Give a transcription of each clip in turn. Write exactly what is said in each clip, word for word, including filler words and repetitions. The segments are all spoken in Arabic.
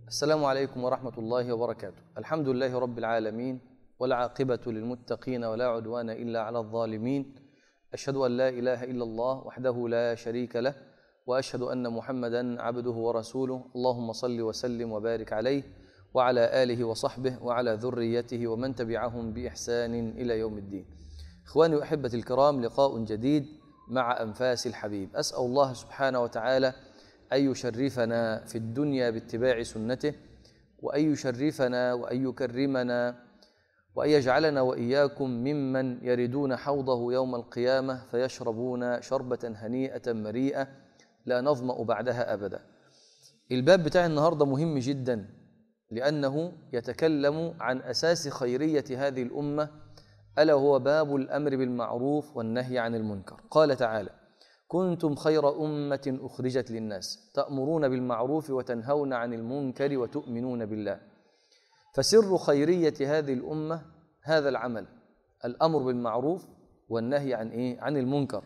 السلام عليكم ورحمة الله وبركاته. الحمد لله رب العالمين، والعاقبة للمتقين ولا عدوان إلا على الظالمين. أشهد أن لا إله إلا الله وحده لا شريك له، وأشهد أن محمدا عبده ورسوله. اللهم صل وسلم وبارك عليه وعلى آله وصحبه وعلى ذريته ومن تبعهم بإحسان إلى يوم الدين. إخواني وأحبتي الكرام، لقاء جديد مع أنفاس الحبيب. أسأل الله سبحانه وتعالى أن يشرفنا في الدنيا باتباع سنته، وأن يشرفنا وأن يكرمنا وأن يجعلنا وإياكم ممن يردون حوضه يوم القيامة فيشربون شربة هنيئة مريئة لا نظمأ بعدها أبدا. الباب بتاع النهاردة مهم جدا، لأنه يتكلم عن أساس خيرية هذه الأمة، ألا هو باب الأمر بالمعروف والنهي عن المنكر. قال تعالى: كنتم خير أمة أخرجت للناس تأمرون بالمعروف وتنهون عن المنكر وتؤمنون بالله. فسر خيرية هذه الأمة هذا العمل، الأمر بالمعروف والنهي عن إيه؟ عن المنكر.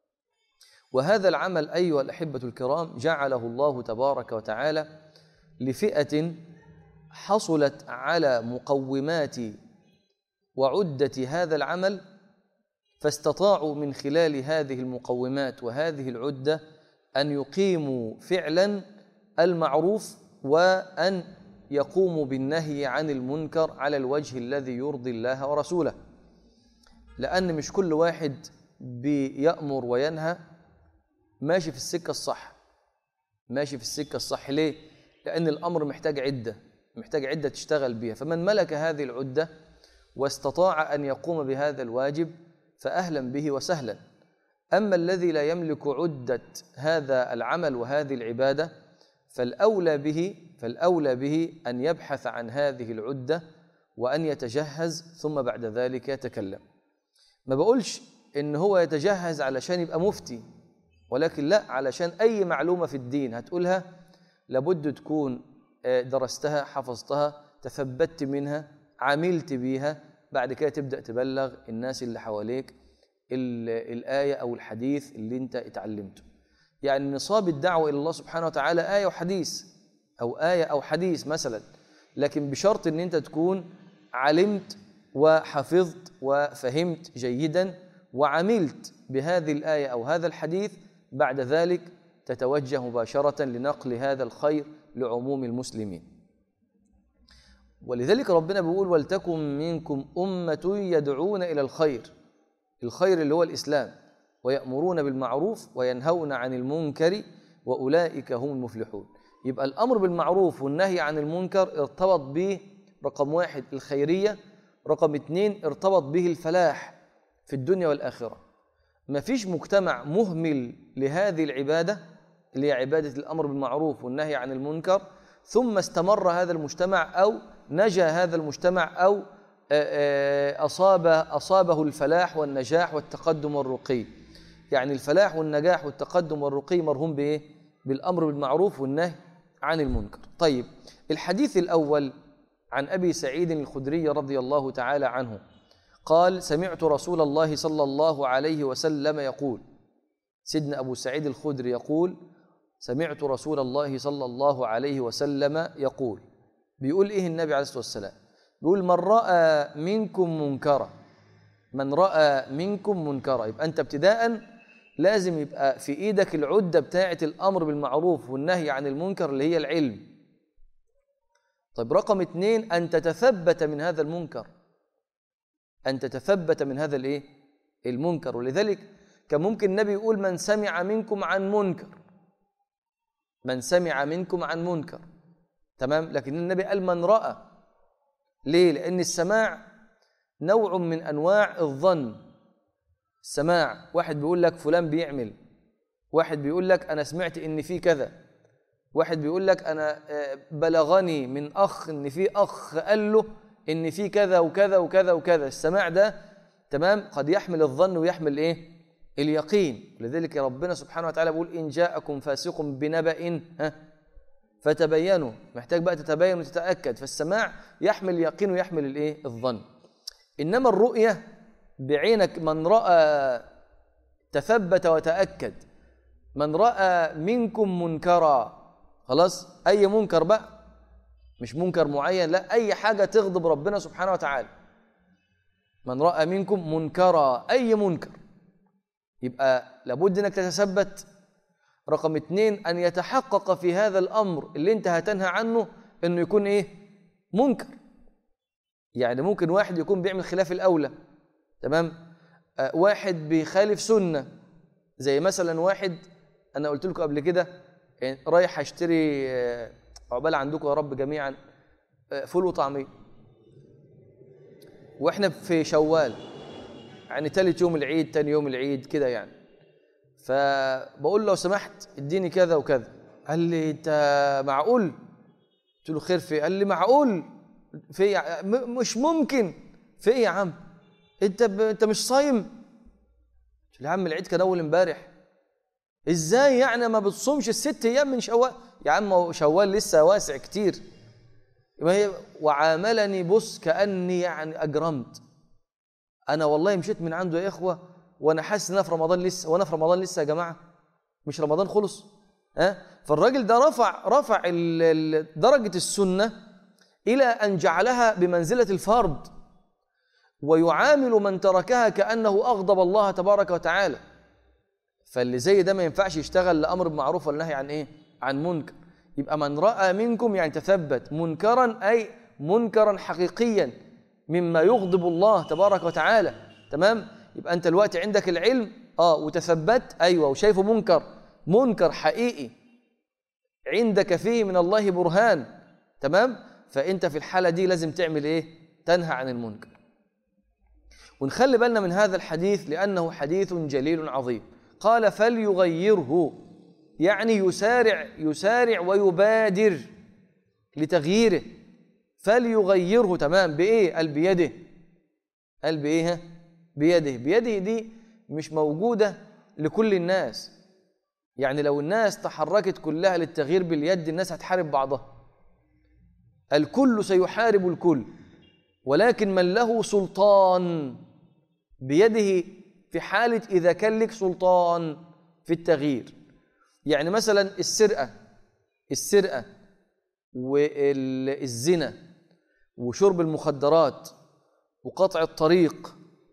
وهذا العمل أيها الأحبة الكرام جعله الله تبارك وتعالى لفئة حصلت على مقومات وعدة هذا العمل، فاستطاعوا من خلال هذه المقومات وهذه العدة أن يقيموا فعلا المعروف وأن يقوموا بالنهي عن المنكر على الوجه الذي يرضي الله ورسوله. لأن مش كل واحد بيأمر وينهى ماشي في السكة الصح، ماشي في السكة الصح. ليه؟ لأن الأمر محتاج عدة، محتاج عدة تشتغل بها. فمن ملك هذه العدة واستطاع أن يقوم بهذا الواجب فأهلا به وسهلا. أما الذي لا يملك عدة هذا العمل وهذه العبادة فالأولى به فالأولى به أن يبحث عن هذه العدة وأن يتجهز، ثم بعد ذلك يتكلم. ما بقولش إن هو يتجهز علشان يبقى مفتي، ولكن لا، علشان أي معلومة في الدين هتقولها لابد تكون درستها، حفظتها، تثبت منها، عملت بيها، بعد كده تبدأ تبلغ الناس اللي حواليك الآية أو الحديث اللي انت اتعلمته. يعني نصاب الدعوة إلى الله سبحانه وتعالى آية وحديث، أو آية أو حديث مثلا، لكن بشرط ان انت تكون علمت وحفظت وفهمت جيدا وعملت بهذه الآية أو هذا الحديث، بعد ذلك تتوجه مباشرة لنقل هذا الخير لعموم المسلمين. ولذلك ربنا بيقول: ولتكن منكم أمة يدعون إلى الخير. الخير اللي هو الإسلام، ويأمرون بالمعروف وينهون عن المنكر وأولئك هم المفلحون. يبقى الأمر بالمعروف والنهي عن المنكر ارتبط به رقم واحد الخيرية، رقم اتنين ارتبط به الفلاح في الدنيا والآخرة. ما فيش مجتمع مهمل لهذه العبادة اللي هي عبادة الأمر بالمعروف والنهي عن المنكر ثم استمر هذا المجتمع أو نجا هذا المجتمع أو أصاب أصابه الفلاح والنجاح والتقدم والرقي. يعني الفلاح والنجاح والتقدم والرقي مرهون بإيه؟ بالأمر بالمعروف والنهي عن المنكر. طيب، الحديث الأول عن أبي سعيد الخدري رضي الله تعالى عنه قال: سمعت رسول الله صلى الله عليه وسلم يقول. سيدنا أبو سعيد الخدري يقول: سمعت رسول الله صلى الله عليه وسلم يقول. بيقول إيه النبي عليه الصلاة والسلام؟ بيقول: من رأى منكم منكرا، من رأى منكم منكرا. يبقى أنت ابتداء لازم يبقى في إيدك العدة بتاعة الأمر بالمعروف والنهي عن المنكر اللي هي العلم. طيب، رقم اتنين أن تتثبت من هذا المنكر، أن تتثبت من هذا الإيه؟ المنكر. ولذلك كان ممكن النبي يقول: من سمع منكم عن منكر، من سمع منكم عن منكر، تمام؟ لكن النبي قال من رأى. ليه؟ لأن السماع نوع من أنواع الظن. السماع واحد بيقول لك فلان بيعمل، واحد بيقول لك أنا سمعت إن في كذا، واحد بيقول لك أنا بلغني من أخ إن في أخ قال له إن في كذا وكذا وكذا وكذا. السماع ده تمام قد يحمل الظن ويحمل إيه؟ اليقين. لذلك ربنا سبحانه وتعالى بيقول: إن جاءكم فاسق بنبأ ها فتبينوا. محتاج بقى تتبين وتتأكد. فالسماع يحمل اليقين ويحمل الإيه؟ الظن. إنما الرؤية بعينك، من رأى تثبت وتأكد. من رأى منكم منكرا، خلاص، أي منكر بقى، مش منكر معين، لا، أي حاجة تغضب ربنا سبحانه وتعالى. من رأى منكم منكرا، أي منكر، يبقى لابد أنك تتثبت. رقم اتنين، أن يتحقق في هذا الأمر اللي أنت هتنهى عنه أنه يكون إيه؟ منكر. يعني ممكن واحد يكون بيعمل خلاف الأولى، تمام؟ آه واحد بيخالف سنة، زي مثلا واحد أنا قلت لكم قبل كده يعني رايح أشتري آه عقبال عندكم يا رب جميعا آه فول وطعمية، وإحنا في شوال يعني تالت يوم العيد تاني يوم العيد كده يعني، فبقول لو سمحت اديني كذا وكذا. قال لي انت معقول؟ قلت له خير في؟ قال لي معقول في إيه؟ مش ممكن في ايه يا عم؟ انت ب... انت مش صايم؟ قلت له يا عم العيد كان اول امبارح. ازاي يعني ما بتصومش الست ايام من شوال؟ يا عم شوال لسه واسع كتير. وعاملني بص كاني يعني اجرمت. انا والله مشيت من عنده يا اخوه وانا حاسس ان انا في رمضان لسه، وانا في رمضان لسه يا جماعه، مش رمضان خلص. ها أه؟ فالراجل ده رفع رفع درجه السنه الى ان جعلها بمنزله الفرض، ويعامل من تركها كانه اغضب الله تبارك وتعالى. فاللي زي ده ما ينفعش يشتغل لامر بمعروف والنهي عن ايه؟ عن منكر. يبقى من راى منكم يعني تثبت منكرا، اي منكرا حقيقيا مما يغضب الله تبارك وتعالى، تمام؟ يبقى أنت الوقت عندك العلم آه وتثبت، أيوة، وشايفه منكر، منكر حقيقي عندك فيه من الله برهان، تمام؟ فأنت في الحالة دي لازم تعمل إيه؟ تنهى عن المنكر. ونخلي بالنا من هذا الحديث لأنه حديث جليل عظيم. قال فليغيره، يعني يسارع يسارع ويبادر لتغييره. فليغيره، تمام، بإيه؟ قال بيده. قال بإيه؟ بيده. بيده دي مش موجودة لكل الناس. يعني لو الناس تحركت كلها للتغيير باليد الناس هتحارب بعضها. الكل سيحارب الكل، ولكن من له سلطان بيده في حالة إذا كان لك سلطان في التغيير. يعني مثلا السرقة السرقة والزنا وشرب المخدرات وقطع الطريق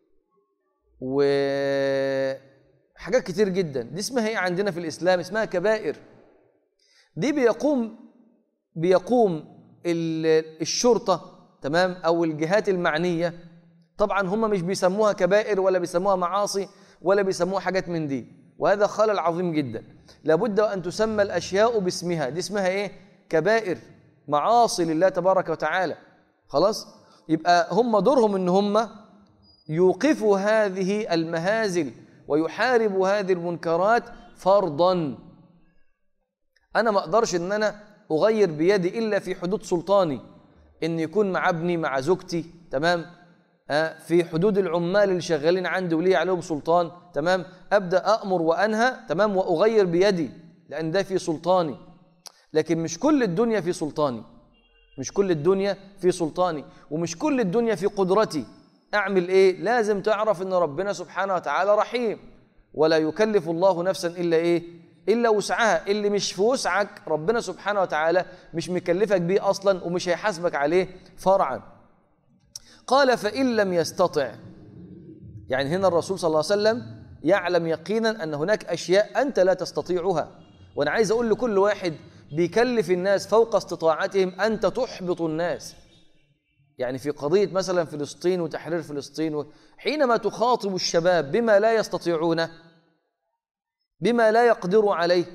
وحاجات كتير جدا، دي اسمها ايه عندنا في الإسلام؟ اسمها كبائر. دي بيقوم بيقوم الشرطة، تمام، أو الجهات المعنية. طبعا هم مش بيسموها كبائر ولا بيسموها معاصي ولا بيسموها حاجات من دي، وهذا خلل عظيم جدا. لابد أن تسمى الأشياء باسمها. دي اسمها ايه؟ كبائر، معاصي لله تبارك وتعالى. خلاص؟ يبقى هم دورهم ان هم يوقفوا هذه المهازل ويحاربوا هذه المنكرات فرضا. أنا ما أقدرش أن أنا أغير بيدي إلا في حدود سلطاني، أن يكون مع ابني مع زوجتي، تمام، آه في حدود العمال اللي شغالين عندي ولي عليهم سلطان، تمام، أبدأ أأمر وأنهى، تمام، وأغير بيدي لأن ده في سلطاني. لكن مش كل الدنيا في سلطاني، مش كل الدنيا في سلطاني، ومش كل الدنيا في قدرتي. أعمل إيه؟ لازم تعرف أن ربنا سبحانه وتعالى رحيم، ولا يكلف الله نفسا إلا إيه؟ إلا وسعها. اللي مش في وسعك ربنا سبحانه وتعالى مش مكلفك بيه أصلا ومش هيحاسبك عليه فرعا. قال فإن لم يستطع، يعني هنا الرسول صلى الله عليه وسلم يعلم يقينا أن هناك أشياء أنت لا تستطيعها. وأنا عايز أقول لكل واحد بيكلف الناس فوق استطاعتهم أنت تحبط الناس. يعني في قضية مثلا فلسطين وتحرير فلسطين، حينما تخاطب الشباب بما لا يستطيعونه، بما لا يقدروا عليه،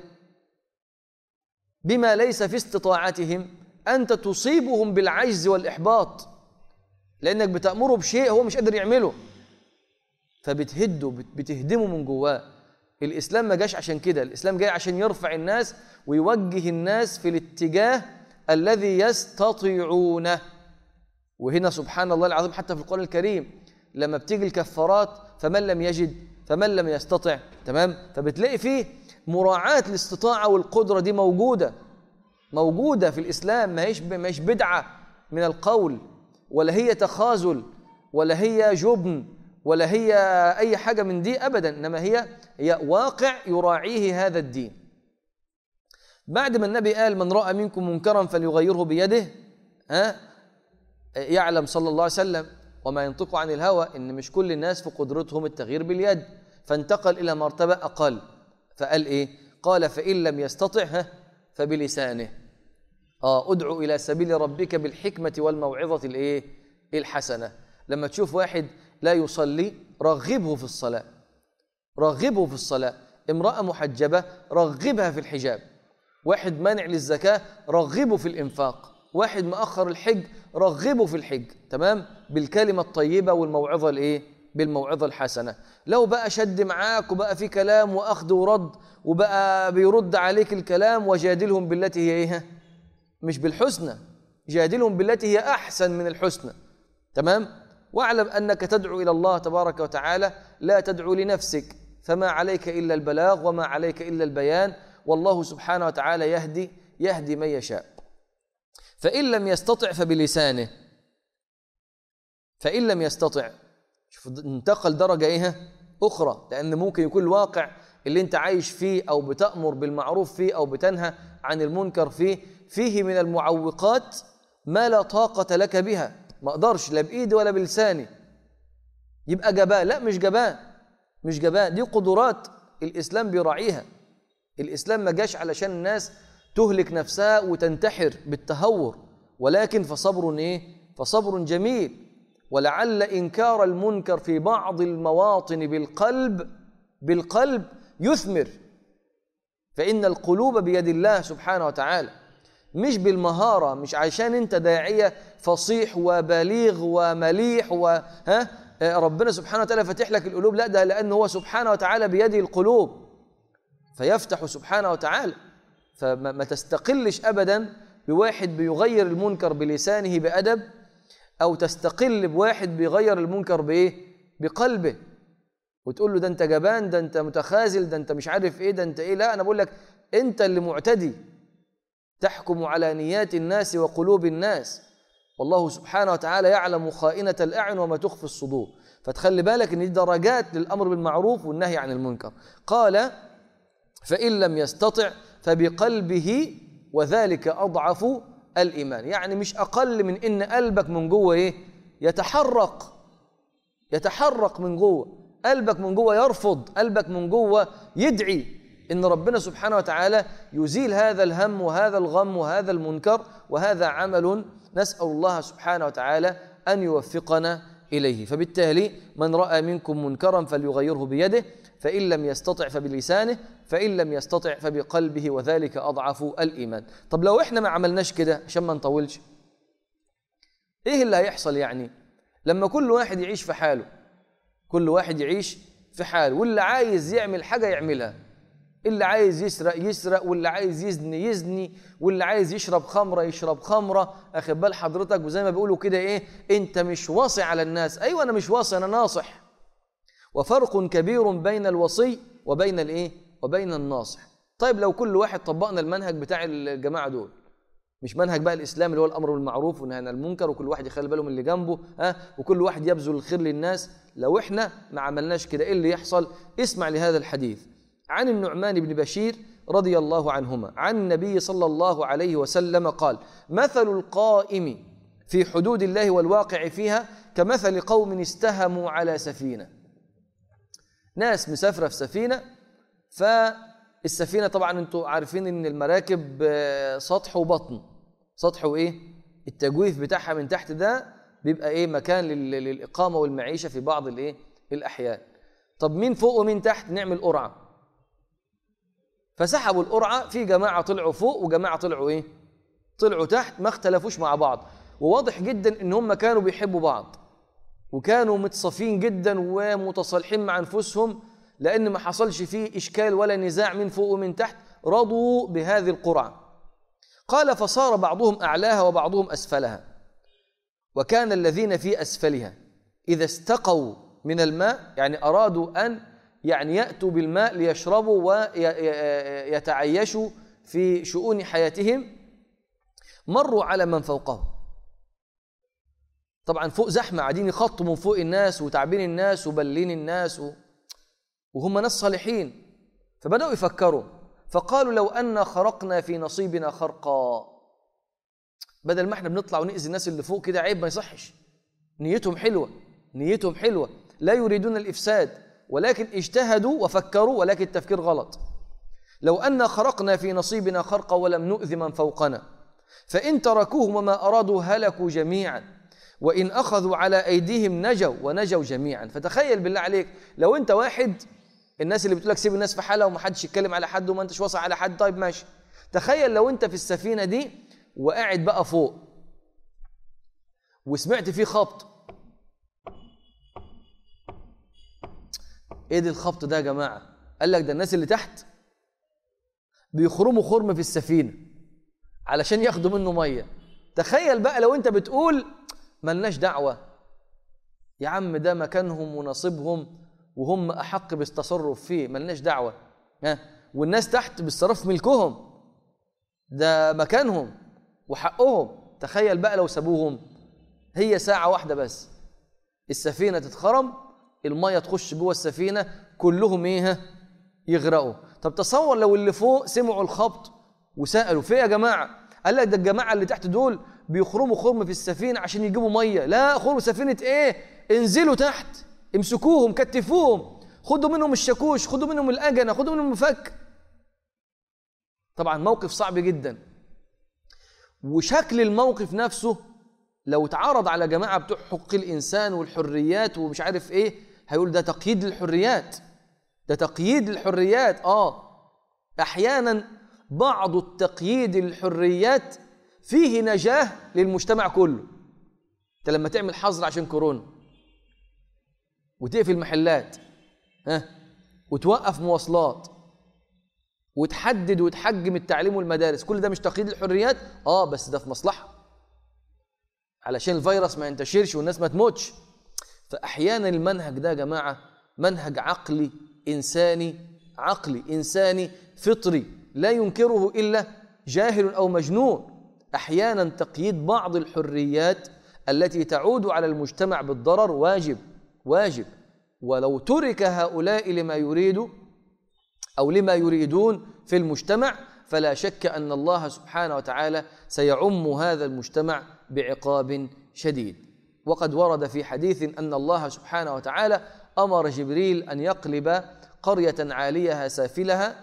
بما ليس في استطاعتهم، أنت تصيبهم بالعجز والإحباط، لأنك بتأمره بشيء هو مش قادر يعمله، فبتهده بتهدمه من جواه. الإسلام ما جاش عشان كده، الإسلام جاي عشان يرفع الناس ويوجه الناس في الاتجاه الذي يستطيعونه. وهنا سبحان الله العظيم حتى في القرآن الكريم لما بتيجي الكفارات فمن لم يجد فمن لم يستطع، تمام، فبتلاقي فيه مراعاة الاستطاعة والقدرة دي موجودة موجودة في الإسلام، ما هيش ما هيش بدعة من القول، ولا هي تخاذل، ولا هي جبن، ولا هي أي حاجة من دي أبدا، إنما هي هي واقع يراعيه هذا الدين. بعد ما النبي قال من رأى منكم منكرا فليغيره بيده، ها يعلم صلى الله عليه وسلم وما ينطق عن الهوى إن مش كل الناس في قدرتهم التغيير باليد، فانتقل إلى مرتبة أقل، فقال إيه؟ قال فإن لم يستطع ها فبلسانه. آه ادعو إلى سبيل ربك بالحكمة والموعظة الإيه؟ الحسنة. لما تشوف واحد لا يصلي رغبه في الصلاة، رغبه في الصلاة. امرأة محجبة رغبها في الحجاب. واحد مانع للزكاة رغبه في الإنفاق. واحد مأخر الحج رغبه في الحج، تمام؟ بالكلمة الطيبة والموعظة الإيه؟ بالموعظة الحسنة. لو بقى شد معاك وبقى في كلام وأخذ ورد وبقى بيرد عليك الكلام، وجادلهم بالتي هي إيه؟ مش بالحسنى، جادلهم بالتي هي أحسن من الحسنى، تمام؟ واعلم أنك تدعو إلى الله تبارك وتعالى، لا تدعو لنفسك، فما عليك إلا البلاغ وما عليك إلا البيان، والله سبحانه وتعالى يهدي يهدي من يشاء. فإن لم يستطع فبلسانه. فإن لم يستطع، شوف انتقل درجة إيه أخرى، لأن ممكن يكون الواقع اللي أنت عايش فيه أو بتأمر بالمعروف فيه أو بتنهى عن المنكر فيه فيه من المعوقات ما لا طاقة لك بها، ما أقدرش لا بإيدي ولا بلساني، يبقى جبان. لا مش جبان، مش جبان، دي قدرات الإسلام بيراعيها. الإسلام ما جاش علشان الناس تهلك نفسها وتنتحر بالتهور، ولكن فصبر إيه؟ فصبر جميل. ولعل إنكار المنكر في بعض المواطن بالقلب بالقلب يثمر، فإن القلوب بيد الله سبحانه وتعالى، مش بالمهارة، مش عشان أنت داعية فصيح وبليغ ومليح وها ربنا سبحانه وتعالى فتح لك القلوب، لا، ده لأنه هو سبحانه وتعالى بيده القلوب فيفتح سبحانه وتعالى. فما تستقلش أبدا بواحد بيغير المنكر بلسانه بأدب، أو تستقل بواحد بيغير المنكر بإيه؟ بقلبه، وتقول له ده أنت جبان، ده أنت متخاذل، ده أنت مش عارف إيه، ده أنت إيه. لا، أنا بقول لك أنت اللي معتدي، تحكم على نيات الناس وقلوب الناس، والله سبحانه وتعالى يعلم خائنة الأعين وما تخفي الصدور. فتخلي بالك إن دي درجات للأمر بالمعروف والنهي عن المنكر. قال فإن لم يستطع فبقلبه وذلك أضعف الإيمان، يعني مش أقل من إن قلبك من جوه إيه؟ يتحرق، يتحرق من جوه، قلبك من جوه يرفض، قلبك من جوه يدعي إن ربنا سبحانه وتعالى يزيل هذا الهم وهذا الغم وهذا المنكر، وهذا عمل نسأل الله سبحانه وتعالى أن يوفقنا إليه. فبالتالي من رأى منكم منكرا فليغيره بيده، فإن لم يستطع فبلسانه، فإن لم يستطع فبقلبه وذلك أضعف الإيمان. طب لو إحنا ما عملناش كده عشان ما نطولش، إيه اللي هيحصل يعني؟ لما كل واحد يعيش في حاله، كل واحد يعيش في حاله، واللي عايز يعمل حاجة يعملها، اللي عايز يسرق يسرق، واللي عايز يزني يزني، واللي عايز يشرب خمرة يشرب خمرة، أخد بال حضرتك؟ وزي ما بيقولوا كده إيه، أنت مش واصي على الناس. أيوة أنا مش واصي، أنا ناصح. وفرق كبير بين الوصي وبين الإيه؟ وبين الناصح. طيب لو كل واحد طبقنا المنهج بتاع الجماعة دول، مش منهج بقى الإسلام اللي هو الأمر بالمعروف والنهي عن المنكر، وكل واحد يخلي باله من اللي جنبه، ها، وكل واحد يبذل الخير للناس، لو إحنا ما عملناش كده إيه اللي يحصل؟ اسمع لهذا الحديث عن النعمان بن بشير رضي الله عنهما عن النبي صلى الله عليه وسلم قال: مثل القائم في حدود الله والواقع فيها كمثل قوم استهموا على سفينة. ناس مسافرة في سفينة، فالسفينة طبعا انتوا عارفين ان المراكب سطح وبطن، سطح وايه؟ التجويف بتاعها من تحت ده بيبقى ايه؟ مكان للإقامة والمعيشة في بعض الايه؟ الأحيان. طب مين فوق ومين تحت؟ نعمل قرعة. فسحبوا القرعة، في جماعة طلعوا فوق وجماعة طلعوا ايه؟ طلعوا تحت، ما اختلفوش مع بعض، وواضح جدا ان هم كانوا بيحبوا بعض وكانوا متصافين جدا ومتصالحين مع انفسهم، لان ما حصلش فيه اشكال ولا نزاع من فوق ومن تحت، رضوا بهذه القرعة. قال: فصار بعضهم اعلاها وبعضهم اسفلها، وكان الذين في اسفلها اذا استقوا من الماء، يعني ارادوا ان يعني يأتوا بالماء ليشربوا ويتعيشوا في شؤون حياتهم، مروا على من فوقهم. طبعا فوق زحمة، قاعدين يخطوا من فوق الناس وتعبين الناس وبلين الناس و... وهم ناس صالحين. فبدأوا يفكروا، فقالوا: لو أن خرقنا في نصيبنا خرقا، بدل ما احنا بنطلع ونأذي الناس اللي فوق كده، عيب، ما يصحش. نيتهم حلوة، نيتهم حلوة، لا يريدون الإفساد، ولكن اجتهدوا وفكروا، ولكن التفكير غلط. لو أن خرقنا في نصيبنا خرقا ولم نؤذ من فوقنا، فإن تركوهم وما أرادوا هلكوا جميعا، وإن أخذوا على أيديهم نجوا ونجوا جميعا. فتخيل بالله عليك لو أنت واحد، الناس اللي بتقولك سيب الناس في حالها وما حدش يتكلم على حد وما أنتش واصل على حد، طيب ماشي. تخيل لو أنت في السفينة دي وقاعد بقى فوق وسمعت فيه خبط. ايه ده الخبط ده يا جماعة؟ قال لك ده الناس اللي تحت بيخرموا خرم في السفينة علشان ياخدوا منه مية. تخيل بقى لو انت بتقول ملناش دعوة يا عم، ده مكانهم ونصيبهم وهم أحق بالتصرف فيه، ملناش دعوة، ها، والناس تحت بالصرف ملكهم، ده مكانهم وحقهم. تخيل بقى لو سابوهم هي ساعة واحدة بس، السفينة تتخرم، المية تخش جوه السفينة، كلهم ايه؟ يغرقوا. طب تصور لو اللي فوق سمعوا الخبط وسألوا في يا جماعة؟ قال لك ده الجماعة اللي تحت دول بيخرموا خرم في السفينة عشان يجيبوا مية. لا، خرموا سفينة ايه؟ انزلوا تحت، امسكوهم، كتفوهم، خدوا منهم الشاكوش، خدوا منهم الأجنة، خدوا منهم المفك. طبعا موقف صعب جدا. وشكل الموقف نفسه لو اتعرض على جماعة بتوع حقوق الإنسان والحريات ومش عارف ايه، هيقول ده تقييد للحريات، ده تقييد للحريات. اه احيانا بعض التقييد للحريات فيه نجاة للمجتمع كله. انت لما تعمل حظر عشان كورونا وتقفل محلات، ها، وتوقف مواصلات وتحدد وتحجم التعليم والمدارس، كل ده مش تقييد للحريات؟ اه بس ده في مصلحة علشان الفيروس ما ينتشرش والناس ما تموتش. فأحيانا المنهج ده يا جماعة منهج عقلي إنساني، عقلي إنساني فطري لا ينكره إلا جاهل أو مجنون. أحيانا تقييد بعض الحريات التي تعود على المجتمع بالضرر واجب، واجب. ولو ترك هؤلاء لما يريد أو لما يريدون في المجتمع، فلا شك أن الله سبحانه وتعالى سيعم هذا المجتمع بعقاب شديد. وقد ورد في حديث أن الله سبحانه وتعالى أمر جبريل أن يقلب قرية عاليها سافلها،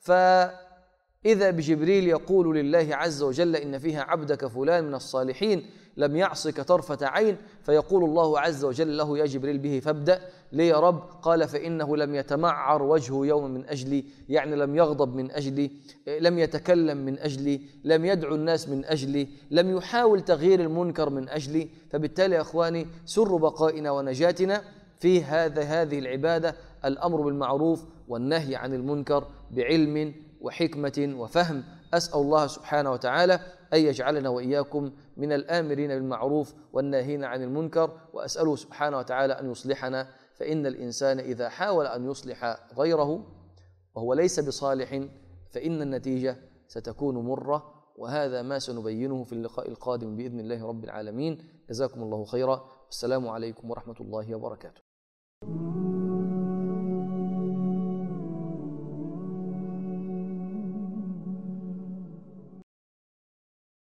فإذا بجبريل يقول لله عز وجل إن فيها عبدك فلان من الصالحين لم يعصك طرفة عين، فيقول الله عز وجل له يا جبريل به فابدأ. ليه يا رب؟ قال فإنه لم يتمعر وجهه يوم من أجلي، يعني لم يغضب من أجلي، لم يتكلم من أجلي، لم يدعو الناس من أجلي، لم يحاول تغيير المنكر من أجلي. فبالتالي يا أخواني سر بقائنا ونجاتنا في هذا هذه العبادة الأمر بالمعروف والنهي عن المنكر بعلم وحكمة وفهم. أسأل الله سبحانه وتعالى أن يجعلنا وإياكم من الآمرين بالمعروف والناهين عن المنكر، وأسأله سبحانه وتعالى أن يصلحنا، فإن الإنسان إذا حاول أن يصلح غيره وهو ليس بصالح فإن النتيجة ستكون مرة، وهذا ما سنبينه في اللقاء القادم بإذن الله رب العالمين. جزاكم الله خيرا، والسلام عليكم ورحمة الله وبركاته.